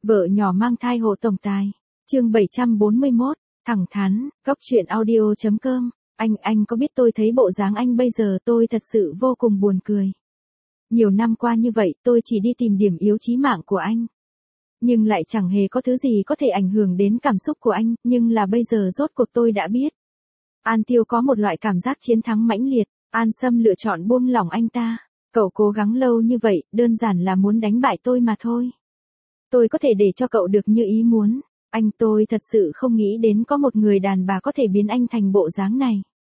Vợ nhỏ mang thai hộ tổng tài. Chương 741, thẳng thắn, góc truyện audio.com. Anh có biết tôi thấy bộ dáng anh bây giờ tôi thật sự vô cùng buồn cười. Nhiều năm qua như vậy tôi chỉ đi tìm điểm yếu chí mạng của anh. Nhưng lại chẳng hề có thứ gì có thể ảnh hưởng đến cảm xúc của anh, nhưng là bây giờ rốt cuộc tôi đã biết. An Tiêu có một loại cảm giác chiến thắng mãnh liệt, An Sâm lựa chọn buông lỏng anh ta. Cậu cố gắng lâu như vậy, đơn giản là muốn đánh bại tôi mà thôi. Tôi có thể để cho cậu được như ý muốn. Tôi thật sự không nghĩ đến có một người đàn bà có thể biến anh thành bộ dáng này.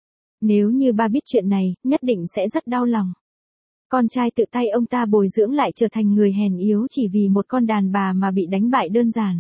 Nếu như ba biết chuyện này, nhất định sẽ rất đau lòng. Con trai tự tay ông ta bồi dưỡng lại trở thành người hèn yếu chỉ vì một con đàn bà mà bị đánh bại đơn giản.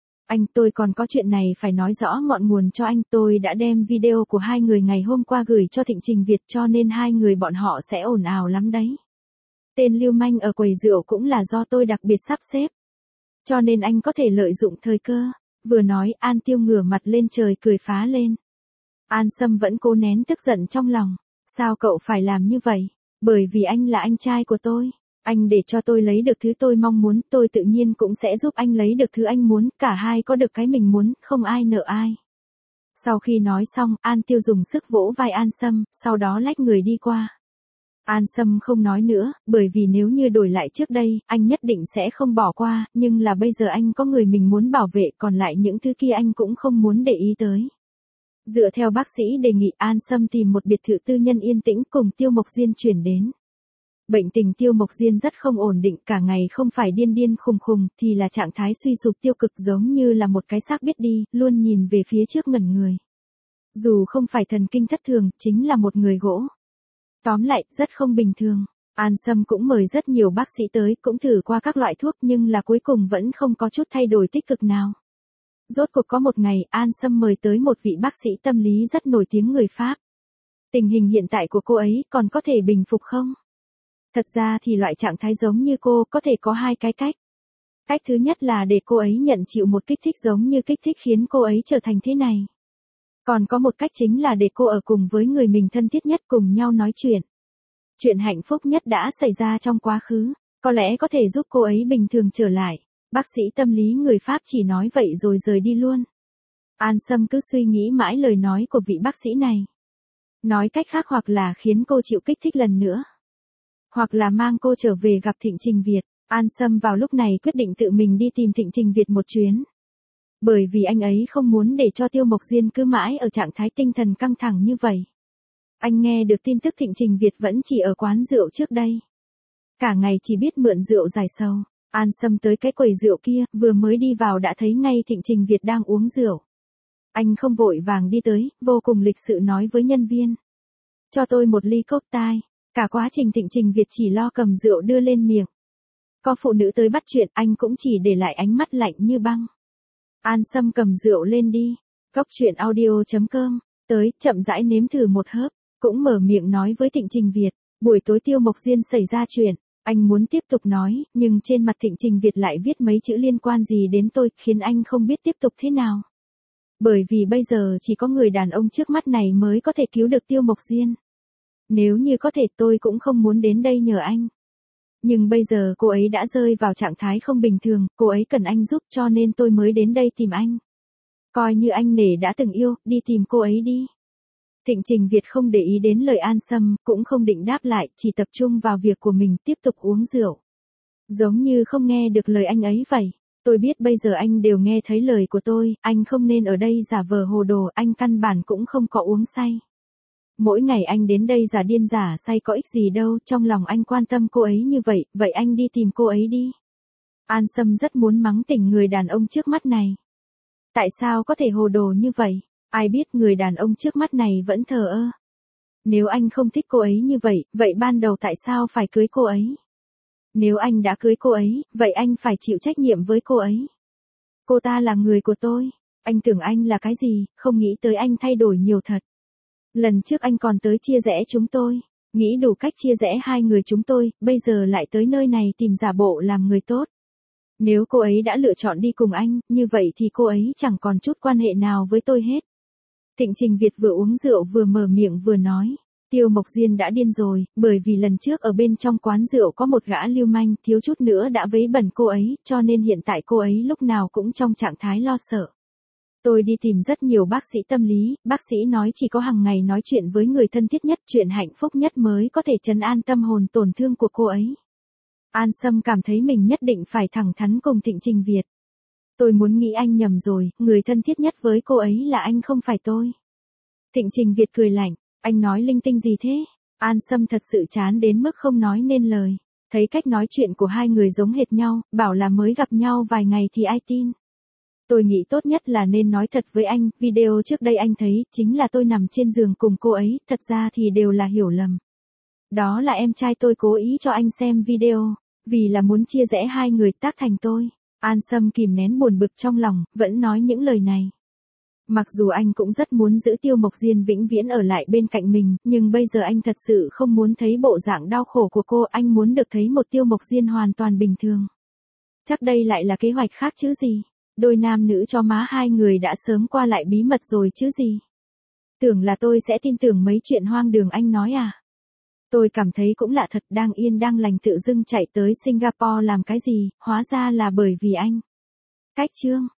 Tôi còn có chuyện này phải nói rõ ngọn nguồn cho anh. Tôi đã đem video của hai người ngày hôm qua gửi cho Thịnh Trình Việt cho nên hai người bọn họ sẽ ồn ào lắm đấy. Tên lưu manh ở quầy rượu cũng là do tôi đặc biệt sắp xếp. Cho nên anh có thể lợi dụng thời cơ. Vừa nói An Tiêu ngửa mặt lên trời cười phá lên. An Sâm vẫn cố nén tức giận trong lòng. Sao cậu phải làm như vậy? Bởi vì anh là anh trai của tôi. Anh để cho tôi lấy được thứ tôi mong muốn, tôi tự nhiên cũng sẽ giúp anh lấy được thứ anh muốn, cả hai có được cái mình muốn, không ai nợ ai. Sau khi nói xong, An Tiêu dùng sức vỗ vai An Sâm, sau đó lách người đi qua. An Sâm không nói nữa, bởi vì nếu như đổi lại trước đây, anh nhất định sẽ không bỏ qua, nhưng là bây giờ anh có người mình muốn bảo vệ, còn lại những thứ kia anh cũng không muốn để ý tới. Dựa theo bác sĩ đề nghị, An Sâm tìm một biệt thự tư nhân yên tĩnh cùng Tiêu Mộc Diên chuyển đến. Bệnh tình Tiêu Mộc Diên rất không ổn định, cả ngày không phải điên điên khùng khùng thì là trạng thái suy sụp tiêu cực giống như là một cái xác biết đi, luôn nhìn về phía trước ngẩn người. Dù không phải thần kinh thất thường, chính là một người gỗ. Tóm lại, rất không bình thường. An Sâm cũng mời rất nhiều bác sĩ tới, cũng thử qua các loại thuốc nhưng là cuối cùng vẫn không có chút thay đổi tích cực nào. Rốt cuộc có một ngày, An Sâm mời tới một vị bác sĩ tâm lý rất nổi tiếng người Pháp. Tình hình hiện tại của cô ấy còn có thể bình phục không? Thật ra thì loại trạng thái giống như cô có thể có hai cái cách. Cách thứ nhất là để cô ấy nhận chịu một kích thích giống như kích thích khiến cô ấy trở thành thế này. Còn có một cách chính là để cô ở cùng với người mình thân thiết nhất cùng nhau nói chuyện. Chuyện hạnh phúc nhất đã xảy ra trong quá khứ, có lẽ có thể giúp cô ấy bình thường trở lại. Bác sĩ tâm lý người Pháp chỉ nói vậy rồi rời đi luôn. An Sâm cứ suy nghĩ mãi lời nói của vị bác sĩ này. Nói cách khác hoặc là khiến cô chịu kích thích lần nữa. Hoặc là mang cô trở về gặp Thịnh Trình Việt. An Sâm vào lúc này quyết định tự mình đi tìm Thịnh Trình Việt một chuyến. Bởi vì anh ấy không muốn để cho Tiêu Mộc Diên cứ mãi ở trạng thái tinh thần căng thẳng như vậy. Anh nghe được tin tức Thịnh Trình Việt vẫn chỉ ở quán rượu trước đây. Cả ngày chỉ biết mượn rượu giải sầu. An Sâm tới cái quầy rượu kia, vừa mới đi vào đã thấy ngay Thịnh Trình Việt đang uống rượu. Anh không vội vàng đi tới, vô cùng lịch sự nói với nhân viên. Cho tôi một ly cocktail. Cả quá trình Thịnh Trình Việt chỉ lo cầm rượu đưa lên miệng. Có phụ nữ tới bắt chuyện, anh cũng chỉ để lại ánh mắt lạnh như băng. An Sâm cầm rượu lên đi. Góc truyện audio.com. Tới, chậm rãi nếm thử một hớp. Cũng mở miệng nói với Thịnh Trình Việt. Buổi tối Tiêu Mộc Diên xảy ra chuyện. Anh muốn tiếp tục nói, nhưng trên mặt Thịnh Trình Việt lại viết mấy chữ liên quan gì đến tôi, khiến anh không biết tiếp tục thế nào. Bởi vì bây giờ chỉ có người đàn ông trước mắt này mới có thể cứu được Tiêu Mộc Diên. Nếu như có thể tôi cũng không muốn đến đây nhờ anh. Nhưng bây giờ cô ấy đã rơi vào trạng thái không bình thường, cô ấy cần anh giúp cho nên tôi mới đến đây tìm anh. Coi như anh nể đã từng yêu, đi tìm cô ấy đi. Thịnh Trình Việt không để ý đến lời An Sâm, cũng không định đáp lại, chỉ tập trung vào việc của mình tiếp tục uống rượu. Giống như không nghe được lời anh ấy vậy. Tôi biết bây giờ anh đều nghe thấy lời của tôi, anh không nên ở đây giả vờ hồ đồ, anh căn bản cũng không có uống say. Mỗi ngày anh đến đây giả điên giả say có ích gì đâu, trong lòng anh quan tâm cô ấy như vậy, vậy anh đi tìm cô ấy đi. An Sâm rất muốn mắng tỉnh người đàn ông trước mắt này. Tại sao có thể hồ đồ như vậy? Ai biết người đàn ông trước mắt này vẫn thờ ơ. Nếu anh không thích cô ấy như vậy, vậy ban đầu tại sao phải cưới cô ấy? Nếu anh đã cưới cô ấy, vậy anh phải chịu trách nhiệm với cô ấy. Cô ta là người của tôi. Anh tưởng anh là cái gì, không nghĩ tới anh thay đổi nhiều thật. Lần trước anh còn tới chia rẽ chúng tôi. Nghĩ đủ cách chia rẽ hai người chúng tôi, bây giờ lại tới nơi này tìm giả bộ làm người tốt. Nếu cô ấy đã lựa chọn đi cùng anh, như vậy thì cô ấy chẳng còn chút quan hệ nào với tôi hết. Thịnh Trình Việt vừa uống rượu vừa mở miệng vừa nói. Tiêu Mộc Diên đã điên rồi, bởi vì lần trước ở bên trong quán rượu có một gã lưu manh thiếu chút nữa đã vấy bẩn cô ấy, cho nên hiện tại cô ấy lúc nào cũng trong trạng thái lo sợ. Tôi đi tìm rất nhiều bác sĩ tâm lý, bác sĩ nói chỉ có hàng ngày nói chuyện với người thân thiết nhất, chuyện hạnh phúc nhất mới có thể trấn an tâm hồn tổn thương của cô ấy. An Sâm cảm thấy mình nhất định phải thẳng thắn cùng Thịnh Trình Việt. Tôi muốn nghĩ anh nhầm rồi, người thân thiết nhất với cô ấy là anh không phải tôi. Thịnh Trình Việt cười lạnh, anh nói linh tinh gì thế? An Sâm thật sự chán đến mức không nói nên lời. Thấy cách nói chuyện của hai người giống hệt nhau, bảo là mới gặp nhau vài ngày thì ai tin. Tôi nghĩ tốt nhất là nên nói thật với anh, video trước đây anh thấy, chính là tôi nằm trên giường cùng cô ấy, thật ra thì đều là hiểu lầm. Đó là em trai tôi cố ý cho anh xem video, vì là muốn chia rẽ hai người tác thành tôi. An Sâm kìm nén buồn bực trong lòng, vẫn nói những lời này. Mặc dù anh cũng rất muốn giữ Tiêu Mộc Diên vĩnh viễn ở lại bên cạnh mình, nhưng bây giờ anh thật sự không muốn thấy bộ dạng đau khổ của cô, anh muốn được thấy một Tiêu Mộc Diên hoàn toàn bình thường. Chắc đây lại là kế hoạch khác chứ gì. Đôi nam nữ cho má hai người đã sớm qua lại bí mật rồi chứ gì. Tưởng là tôi sẽ tin tưởng mấy chuyện hoang đường anh nói à. Tôi cảm thấy cũng lạ thật, đang yên đang lành tự dưng chạy tới Singapore làm cái gì, hóa ra là bởi vì anh. Cách chương